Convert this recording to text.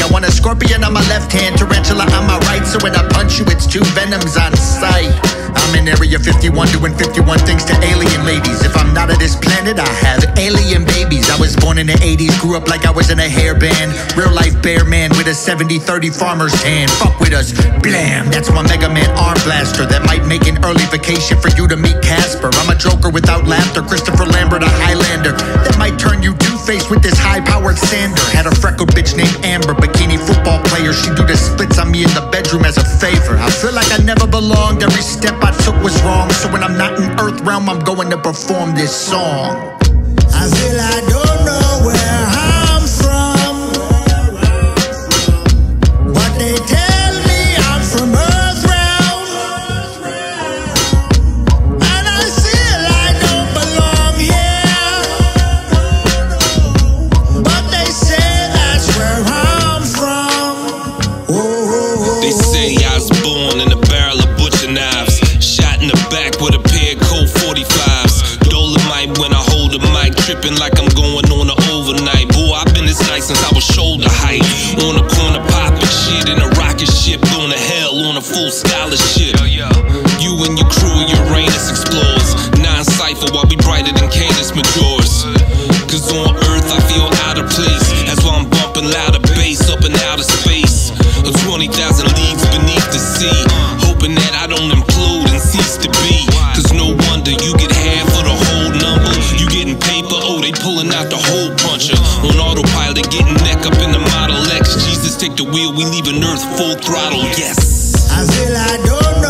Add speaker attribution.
Speaker 1: I want a scorpion on my left hand, tarantula on my right, so when I punch you it's two venoms on sight. I'm in Area 51 doing 51 things to alien ladies. If I'm not of this planet, I have alien babies. I was born in the 80s, grew up like I was in a hairband. Real life bear man with a 70-30 farmer's tan. Fuck with us, blam, that's my Mega Man arm blaster. That might make an early vacation for you to meet Casper. I'm a Joker without laughter, Christopher Lambert a Highlander. That might turn you two-faced with this high-powered sander. Had a freckled bitch named Amber, bikini football player. She do the splits on me in the bedroom as a favor. I feel like I never belonged, every step I took was wrong. So when I'm not in Earth realm, I'm going to perform this song.
Speaker 2: I feel I don't know where I'm from, but they tell me I'm from Earth realm, and I feel I don't belong here, but they say that's where I'm from. Oh.
Speaker 3: They say I was born in a barrel of butcher knives, shot in the back with a pair of Colt 45s. Dolomite when I hold a mic, tripping like I'm going on an overnight. Boy, I've been this nice since I was shoulder height. On the corner popping shit in a rocket ship, going to hell on a full scholarship. You and your crew, Uranus explores. Non-cypher while we brighter than Canis Majors. Cause on Earth I feel out of place. That's why I'm bumping louder bass up and out of space. 20,000 leagues beneath the sea, hoping that I don't implode and cease to be. Cause no wonder you get half of the whole number. You getting paper, oh they pulling out the hole puncher. On autopilot, getting neck up in the Model X. Jesus take the wheel, we leaving Earth full throttle, yes.
Speaker 2: I feel I don't know